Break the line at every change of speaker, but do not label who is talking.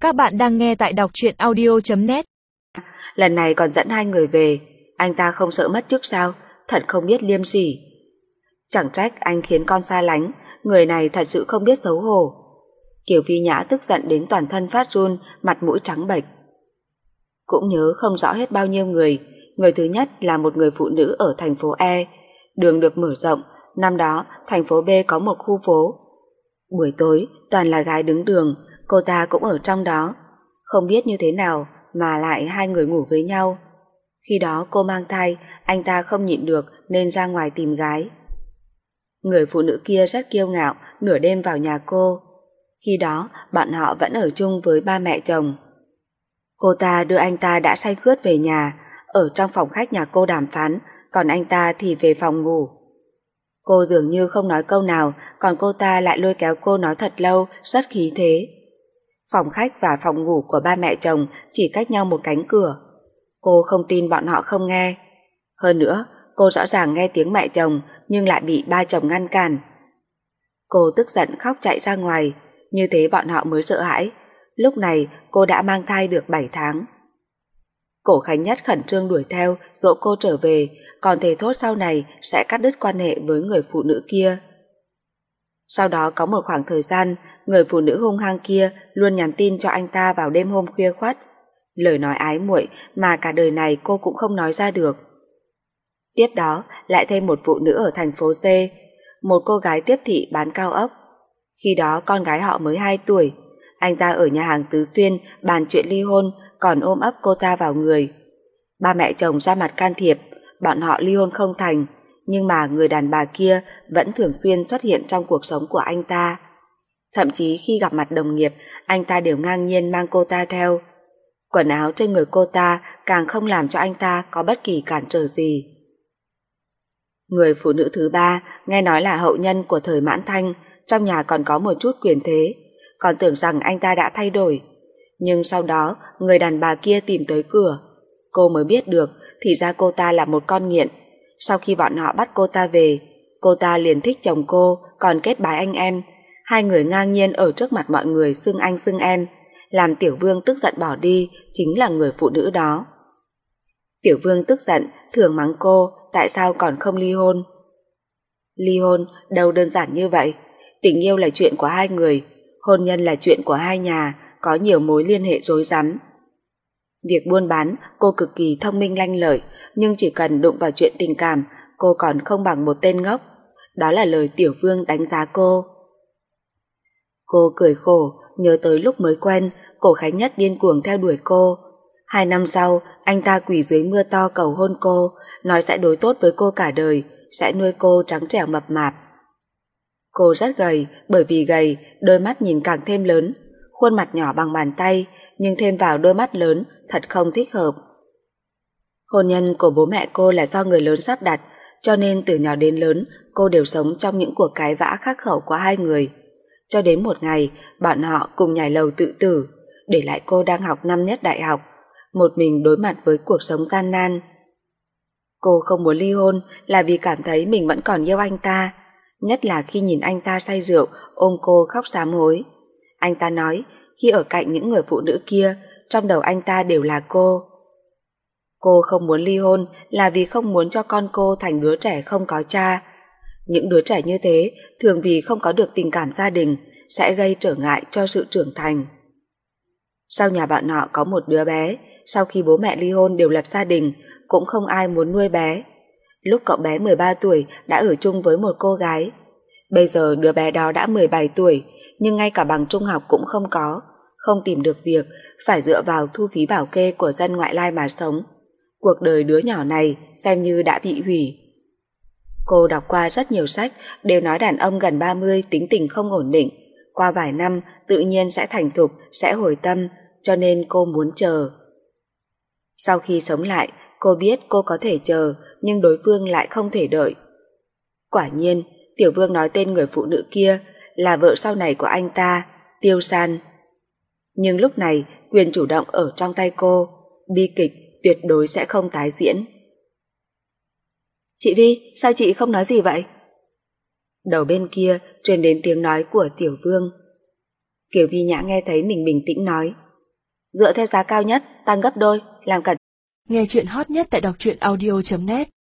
Các bạn đang nghe tại đọc truyện audio.net.
Lần này còn dẫn hai người về, anh ta không sợ mất chức sao? Thật không biết liêm sỉ. Chẳng trách anh khiến con xa lánh, người này thật sự không biết xấu hổ. Kiều Vi Nhã tức giận đến toàn thân phát run, mặt mũi trắng bệch. Cũng nhớ không rõ hết bao nhiêu người. Người thứ nhất là một người phụ nữ ở thành phố E. Đường được mở rộng, năm đó thành phố B có một khu phố. Buổi tối toàn là gái đứng đường, cô ta cũng ở trong đó. Không biết như thế nào mà lại hai người ngủ với nhau. Khi đó cô mang thai, anh ta không nhịn được nên ra ngoài tìm gái. Người phụ nữ kia rất kiêu ngạo, nửa đêm vào nhà cô. Khi đó bọn họ vẫn ở chung với ba mẹ chồng. Cô ta đưa anh ta đã say khướt về nhà, ở trong phòng khách nhà cô đàm phán, còn anh ta thì về phòng ngủ. Cô dường như không nói câu nào, còn cô ta lại lôi kéo cô nói thật lâu, rất khí thế. Phòng khách và phòng ngủ của ba mẹ chồng chỉ cách nhau một cánh cửa. Cô không tin bọn họ không nghe. Hơn nữa, cô rõ ràng nghe tiếng mẹ chồng nhưng lại bị ba chồng ngăn cản. Cô tức giận khóc chạy ra ngoài, như thế bọn họ mới sợ hãi. Lúc này cô đã mang thai được 7 tháng. Cổ Khánh Nhất khẩn trương đuổi theo, dỗ cô trở về, còn thề thốt sau này sẽ cắt đứt quan hệ với người phụ nữ kia. Sau đó có một khoảng thời gian, người phụ nữ hung hăng kia luôn nhắn tin cho anh ta vào đêm hôm khuya khoắt. Lời nói ái muội mà cả đời này cô cũng không nói ra được. Tiếp đó lại thêm một phụ nữ ở thành phố C, một cô gái tiếp thị bán cao ốc. Khi đó con gái họ mới 2 tuổi. Anh ta ở nhà hàng Tứ Xuyên bàn chuyện ly hôn, còn ôm ấp cô ta vào người. Ba mẹ chồng ra mặt can thiệp, bọn họ ly hôn không thành, nhưng mà người đàn bà kia vẫn thường xuyên xuất hiện trong cuộc sống của anh ta. Thậm chí khi gặp mặt đồng nghiệp, anh ta đều ngang nhiên mang cô ta theo. Quần áo trên người cô ta càng không làm cho anh ta có bất kỳ cản trở gì. Người phụ nữ thứ ba nghe nói là hậu nhân của thời Mãn Thanh, trong nhà còn có một chút quyền thế, còn tưởng rằng anh ta đã thay đổi. Nhưng sau đó người đàn bà kia tìm tới cửa. Cô mới biết được thì ra cô ta là một con nghiện. Sau khi bọn họ bắt cô ta về, cô ta liền thích chồng cô, còn kết bái anh em. Hai người ngang nhiên ở trước mặt mọi người xưng anh xưng em. Làm Tiểu Vương tức giận bỏ đi chính là người phụ nữ đó. Tiểu Vương tức giận thường mắng cô tại sao còn không ly hôn. Ly hôn đâu đơn giản như vậy. Tình yêu là chuyện của hai người, hôn nhân là chuyện của hai nhà, có nhiều mối liên hệ rối rắm. Việc buôn bán cô cực kỳ thông minh lanh lợi, nhưng chỉ cần đụng vào chuyện tình cảm, cô còn không bằng một tên ngốc. Đó là lời Tiểu Vương đánh giá cô. Cô cười khổ, nhớ tới lúc mới quen, Cổ Khánh Nhất điên cuồng theo đuổi cô. 2 năm sau, anh ta quỳ dưới mưa to cầu hôn cô, nói sẽ đối tốt với cô cả đời, sẽ nuôi cô trắng trẻo mập mạp. Cô rất gầy, bởi vì gầy, đôi mắt nhìn càng thêm lớn, khuôn mặt nhỏ bằng bàn tay, nhưng thêm vào đôi mắt lớn thật không thích hợp. Hôn nhân của bố mẹ cô là do người lớn sắp đặt, cho nên từ nhỏ đến lớn cô đều sống trong những cuộc cãi vã khắc khẩu của hai người. Cho đến một ngày, bọn họ cùng nhảy lầu tự tử, để lại cô đang học năm nhất đại học, một mình đối mặt với cuộc sống gian nan. Cô không muốn ly hôn là vì cảm thấy mình vẫn còn yêu anh ta, nhất là khi nhìn anh ta say rượu ôm cô khóc sám hối. Anh ta nói khi ở cạnh những người phụ nữ kia, trong đầu anh ta đều là cô. Cô không muốn ly hôn là vì không muốn cho con cô thành đứa trẻ không có cha. Những đứa trẻ như thế thường vì không có được tình cảm gia đình sẽ gây trở ngại cho sự trưởng thành. Sau nhà bọn họ có một đứa bé, sau khi bố mẹ ly hôn đều lập gia đình, cũng không ai muốn nuôi bé. Lúc cậu bé 13 tuổi đã ở chung với một cô gái. Bây giờ đứa bé đó đã 17 tuổi, nhưng ngay cả bằng trung học cũng không có, không tìm được việc, phải dựa vào thu phí bảo kê của dân ngoại lai mà sống. Cuộc đời đứa nhỏ này xem như đã bị hủy. Cô đọc qua rất nhiều sách, đều nói đàn ông gần 30 tính tình không ổn định, qua vài năm tự nhiên sẽ thành thục, sẽ hồi tâm, cho nên cô muốn chờ. Sau khi sống lại, cô biết cô có thể chờ, nhưng đối phương lại không thể đợi. Quả nhiên, Tiểu Vương nói tên người phụ nữ kia là vợ sau này của anh ta, Tiêu San. Nhưng lúc này, quyền chủ động ở trong tay cô, bi kịch tuyệt đối sẽ không tái diễn. Chị Vi, sao chị không nói gì vậy? Đầu bên kia truyền đến tiếng nói của Tiểu Vương. Kiều Vi Nhã nghe thấy mình bình tĩnh nói, Dựa theo giá cao nhất, tăng gấp đôi, làm cẩn.
Nghe chuyện hot nhất tại đọc truyện audio.net